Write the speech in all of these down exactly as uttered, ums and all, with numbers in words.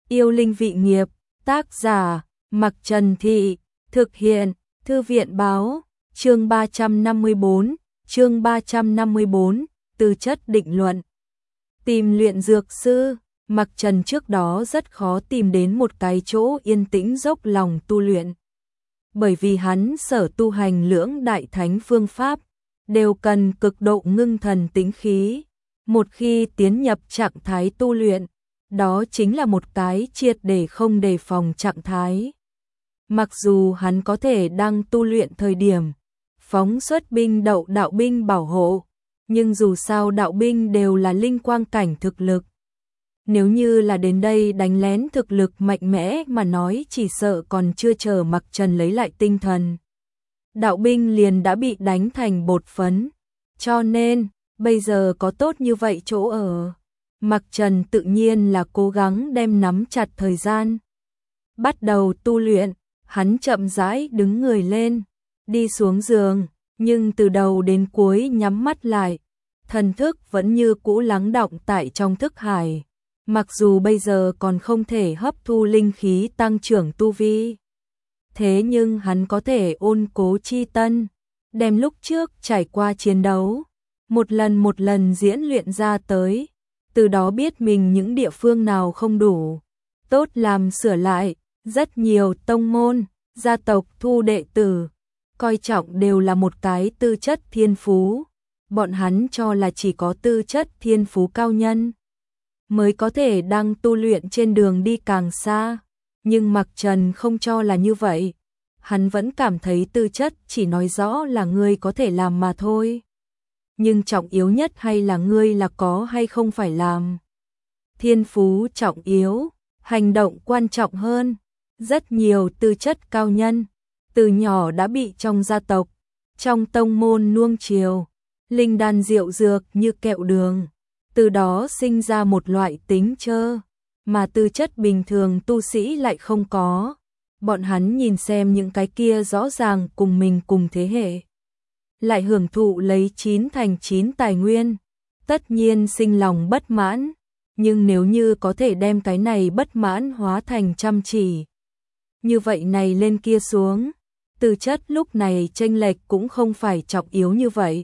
Yêu linh vị nghiệp, tác giả, Mặc Trần Thị, thực hiện, Thư viện báo, chương ba trăm năm mươi bốn, chương ba trăm năm mươi bốn, tư chất định luận. Tìm luyện dược sư, Mặc Trần trước đó rất khó tìm đến một cái chỗ yên tĩnh dốc lòng tu luyện. Bởi vì hắn sở tu hành lưỡng đại thánh phương pháp, đều cần cực độ ngưng thần tĩnh khí. Một khi tiến nhập trạng thái tu luyện, đó chính là một cái triệt để không đề phòng trạng thái. Mặc dù hắn có thể đang tu luyện thời điểm, phóng xuất binh đậu đạo binh bảo hộ, nhưng dù sao đạo binh đều là linh quang cảnh thực lực. Nếu như là đến đây đánh lén thực lực mạnh mẽ mà nói chỉ sợ còn chưa chờ Mặc Trần lấy lại tinh thần. Đạo binh liền đã bị đánh thành bột phấn, cho nên bây giờ có tốt như vậy chỗ ở. Mặc Trần tự nhiên là cố gắng đem nắm chặt thời gian. Bắt đầu tu luyện, hắn chậm rãi đứng người lên, đi xuống giường, nhưng từ đầu đến cuối nhắm mắt lại, thần thức vẫn như cũ lắng đọng tại trong thức hải. Mặc dù bây giờ còn không thể hấp thu linh khí tăng trưởng tu vi, thế nhưng hắn có thể ôn cố chi tân, đem lúc trước trải qua chiến đấu, một lần một lần diễn luyện ra tới, từ đó biết mình những địa phương nào không đủ, tốt làm sửa lại. Rất nhiều tông môn, gia tộc thu đệ tử, coi trọng đều là một cái tư chất thiên phú, bọn hắn cho là chỉ có tư chất thiên phú cao nhân mới có thể đang tu luyện trên đường đi càng xa, nhưng Mặc Trần không cho là như vậy, hắn vẫn cảm thấy tư chất chỉ nói rõ là ngươi có thể làm mà thôi. Nhưng trọng yếu nhất hay là ngươi là có hay không phải làm. Thiên phú trọng yếu, hành động quan trọng hơn. Rất nhiều tư chất cao nhân, từ nhỏ đã bị trong gia tộc, trong tông môn nuông chiều, linh đan rượu dược như kẹo đường, từ đó sinh ra một loại tính trơ, mà tư chất bình thường tu sĩ lại không có. Bọn hắn nhìn xem những cái kia rõ ràng cùng mình cùng thế hệ, lại hưởng thụ lấy chín thành chín tài nguyên, tất nhiên sinh lòng bất mãn, nhưng nếu như có thể đem cái này bất mãn hóa thành chăm chỉ, như vậy này lên kia xuống, tư chất lúc này chênh lệch cũng không phải trọng yếu như vậy.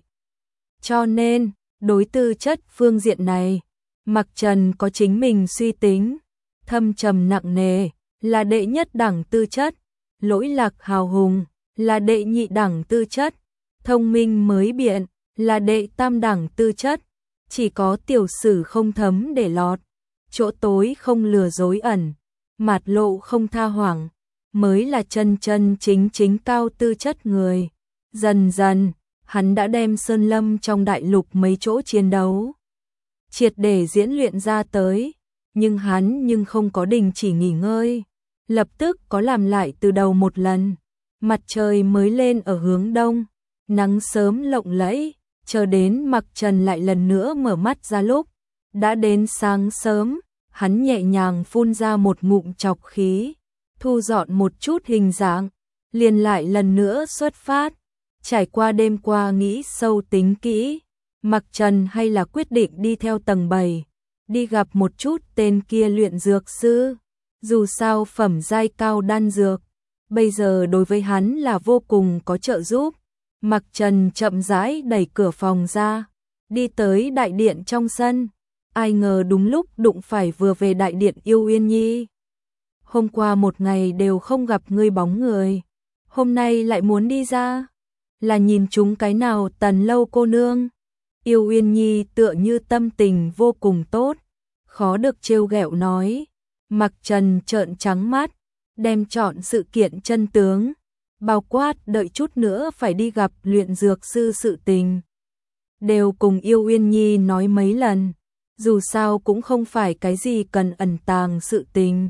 Cho nên, đối tư chất phương diện này, Mặc Trần có chính mình suy tính, thâm trầm nặng nề, là đệ nhất đẳng tư chất, lỗi lạc hào hùng, là đệ nhị đẳng tư chất, thông minh mới biện, là đệ tam đẳng tư chất, chỉ có tiểu sử không thấm để lọt, chỗ tối không lừa dối ẩn, mạt lộ không tha hoảng, mới là chân chân chính chính cao tư chất người. Dần dần, hắn đã đem Sơn Lâm trong đại lục mấy chỗ chiến đấu triệt để diễn luyện ra tới, nhưng hắn nhưng không có đình chỉ nghỉ ngơi, lập tức có làm lại từ đầu một lần. Mặt trời mới lên ở hướng đông, nắng sớm lộng lẫy, chờ đến Mặc Trần lại lần nữa mở mắt ra lúc đã đến sáng sớm, hắn nhẹ nhàng phun ra một ngụm trọc khí, thu dọn một chút hình dạng, liền lại lần nữa xuất phát. Trải qua đêm qua nghĩ sâu tính kỹ, Mặc Trần hay là quyết định đi theo tầng bảy, đi gặp một chút tên kia luyện dược sư. Dù sao phẩm giai cao đan dược, bây giờ đối với hắn là vô cùng có trợ giúp. Mặc Trần chậm rãi đẩy cửa phòng ra, đi tới đại điện trong sân. Ai ngờ đúng lúc đụng phải vừa về đại điện Yêu Uyên Nhi. Hôm qua một ngày đều không gặp ngươi bóng người, hôm nay lại muốn đi ra, là nhìn chúng cái nào Tần Lâu cô nương? Yêu Uyên Nhi tựa như tâm tình vô cùng tốt, khó được trêu ghẹo nói. Mặc Trần trợn trắng mắt, đem chọn sự kiện chân tướng, bao quát đợi chút nữa phải đi gặp luyện dược sư sự tình, đều cùng Yêu Uyên Nhi nói mấy lần, dù sao cũng không phải cái gì cần ẩn tàng sự tình.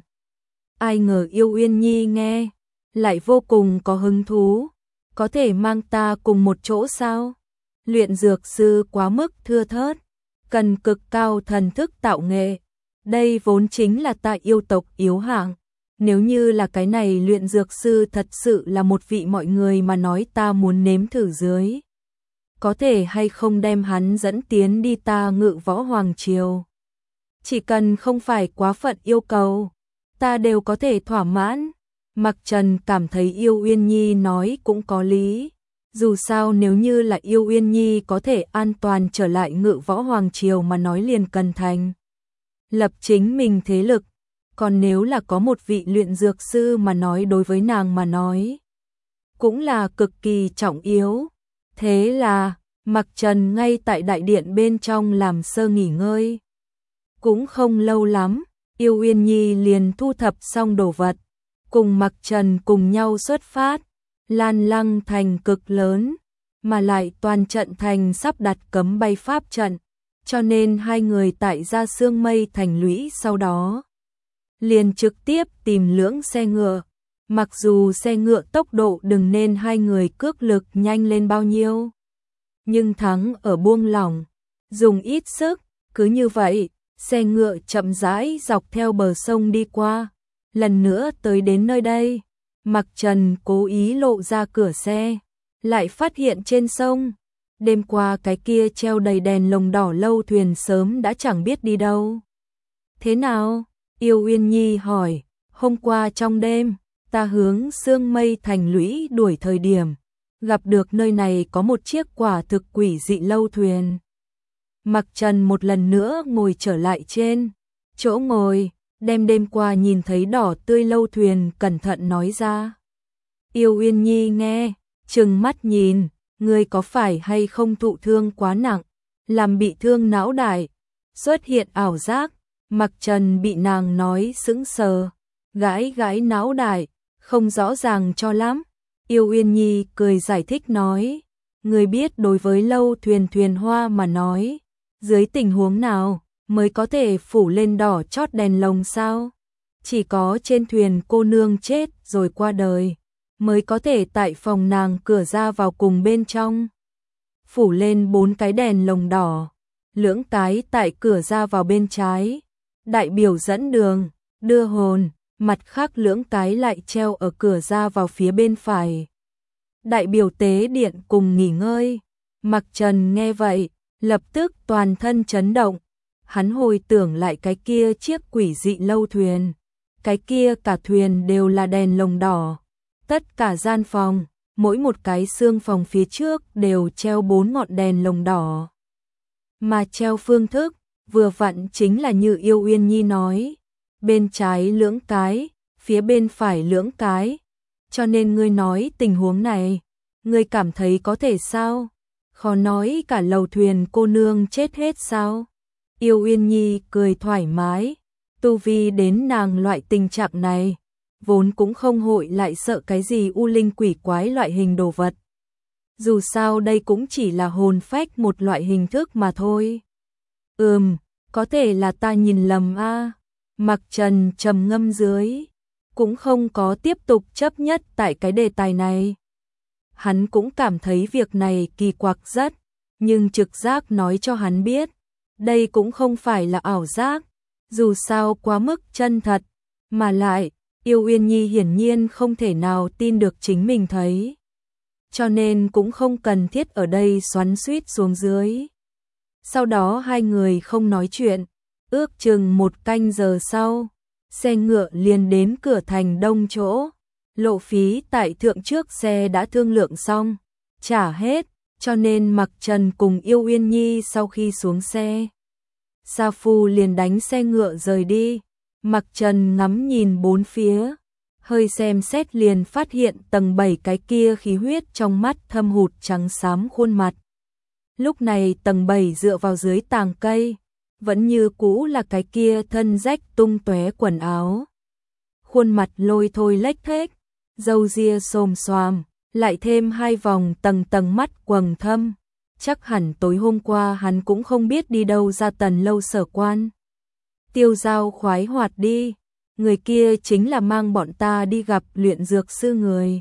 Ai ngờ Yêu Uyên Nhi nghe, lại vô cùng có hứng thú, có thể mang ta cùng một chỗ sao? Luyện dược sư quá mức thưa thớt, cần cực cao thần thức tạo nghệ, đây vốn chính là tại yêu tộc yếu hạng. Nếu như là cái này luyện dược sư thật sự là một vị mọi người mà nói ta muốn nếm thử dưới, có thể hay không đem hắn dẫn tiến đi ta Ngự Võ Hoàng Triều. Chỉ cần không phải quá phận yêu cầu, ta đều có thể thỏa mãn. Mặc Trần cảm thấy Yêu Uyên Nhi nói cũng có lý. Dù sao nếu như là Yêu Uyên Nhi có thể an toàn trở lại Ngự Võ Hoàng Triều mà nói liền cần thành lập chính mình thế lực. Còn nếu là có một vị luyện dược sư mà nói đối với nàng mà nói cũng là cực kỳ trọng yếu. Thế là Mặc Trần ngay tại đại điện bên trong làm sơ nghỉ ngơi. Cũng không lâu lắm, Yêu Uyên Nhi liền thu thập xong đồ vật, cùng Mặc Trần cùng nhau xuất phát. Lan Lăng thành cực lớn, mà lại toàn trận thành sắp đặt cấm bay pháp trận, cho nên hai người tại Gia Sương Mây thành lũy sau đó liền trực tiếp tìm lưỡng xe ngựa. Mặc dù xe ngựa tốc độ đừng nên hai người cước lực nhanh lên bao nhiêu, nhưng thắng ở buông lỏng, dùng ít sức. Cứ như vậy, xe ngựa chậm rãi dọc theo bờ sông đi qua. Lần nữa tới đến nơi đây, Mặc Trần cố ý lộ ra cửa xe, lại phát hiện trên sông, đêm qua cái kia treo đầy đèn lồng đỏ lâu thuyền sớm đã chẳng biết đi đâu. Thế nào? Yêu Uyên Nhi hỏi. Hôm qua trong đêm, ta hướng Sương Mây thành lũy đuổi thời điểm, gặp được nơi này có một chiếc quả thực quỷ dị lâu thuyền. Mặc Trần một lần nữa ngồi trở lại trên chỗ ngồi, đem đêm qua nhìn thấy đỏ tươi lâu thuyền cẩn thận nói ra. Yêu Uyên Nhi nghe, trừng mắt nhìn, ngươi có phải hay không thụ thương quá nặng, làm bị thương não đại, xuất hiện ảo giác. Mặc Trần bị nàng nói sững sờ, gãi gãi não đại, không rõ ràng cho lắm. Yêu Uyên Nhi cười giải thích nói, ngươi biết đối với lâu thuyền thuyền hoa mà nói, dưới tình huống nào mới có thể phủ lên đỏ chót đèn lồng sao? Chỉ có trên thuyền cô nương chết rồi qua đời, mới có thể tại phòng nàng cửa ra vào cùng bên trong phủ lên bốn cái đèn lồng đỏ, lưỡng cái tại cửa ra vào bên trái, đại biểu dẫn đường, đưa hồn, mặt khác lưỡng cái lại treo ở cửa ra vào phía bên phải, đại biểu tế điện cùng nghỉ ngơi. Mặc Trần nghe vậy, lập tức toàn thân chấn động. Hắn hồi tưởng lại cái kia chiếc quỷ dị lâu thuyền, cái kia cả thuyền đều là đèn lồng đỏ, tất cả gian phòng, mỗi một cái xương phòng phía trước đều treo bốn ngọn đèn lồng đỏ. Mà treo phương thức, vừa vặn chính là như Yêu Uyên Nhi nói, bên trái lưỡng cái, phía bên phải lưỡng cái. Cho nên ngươi nói tình huống này, ngươi cảm thấy có thể sao? Khó nói cả lầu thuyền cô nương chết hết sao? Yêu Uyên Nhi cười thoải mái, tu vi đến nàng loại tình trạng này, vốn cũng không hội lại sợ cái gì u linh quỷ quái loại hình đồ vật. Dù sao đây cũng chỉ là hồn phách một loại hình thức mà thôi. Ừm, có thể là ta nhìn lầm a. Mặc Trần trầm ngâm dưới, cũng không có tiếp tục chấp nhất tại cái đề tài này. Hắn cũng cảm thấy việc này kỳ quặc rất, nhưng trực giác nói cho hắn biết, đây cũng không phải là ảo giác, dù sao quá mức chân thật, mà lại, Yêu Uyên Nhi hiển nhiên không thể nào tin được chính mình thấy. Cho nên cũng không cần thiết ở đây xoắn xuýt xuống dưới. Sau đó hai người không nói chuyện, ước chừng một canh giờ sau, xe ngựa liền đến cửa thành đông chỗ. Lộ phí tại thượng trước xe đã thương lượng xong, trả hết, cho nên Mặc Trần cùng Yêu Uyên Nhi sau khi xuống xe, Sa Phu liền đánh xe ngựa rời đi. Mặc Trần ngắm nhìn bốn phía, hơi xem xét liền phát hiện tầng bảy cái kia khí huyết trong mắt thâm hụt trắng xám khuôn mặt. Lúc này tầng bảy dựa vào dưới tàng cây, vẫn như cũ là cái kia thân rách tung tóe quần áo. Khuôn mặt lôi thôi lếch thếch, râu ria xồm xoàm, lại thêm hai vòng tầng tầng mắt quầng thâm. Chắc hẳn tối hôm qua hắn cũng không biết đi đâu ra Tần lâu sở quan. Tiêu Giao khoái hoạt đi, người kia chính là mang bọn ta đi gặp luyện dược sư người.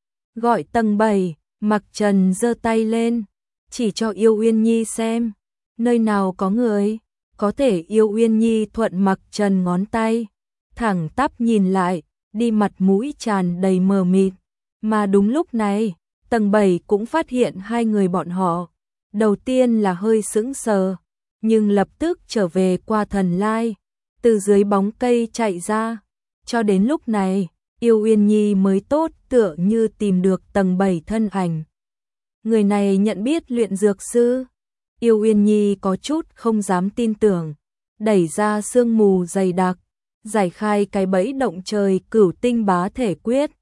Gọi tầng bảy, Mặc Trần giơ tay lên, chỉ cho Yêu Uyên Nhi xem, nơi nào có người, có thể Yêu Uyên Nhi thuận Mặc Trần ngón tay, thẳng tắp nhìn lại, đi mặt mũi tràn đầy mờ mịt. Mà đúng lúc này, tầng bảy cũng phát hiện hai người bọn họ. Đầu tiên là hơi sững sờ, nhưng lập tức trở về qua thần lai, từ dưới bóng cây chạy ra. Cho đến lúc này, Yêu Uyên Nhi mới tốt tựa như tìm được tầng bảy thân ảnh. Người này nhận biết luyện dược sư. Yêu Uyên Nhi có chút không dám tin tưởng, đẩy ra sương mù dày đặc, giải khai cái bẫy động trời cửu tinh bá thể quyết,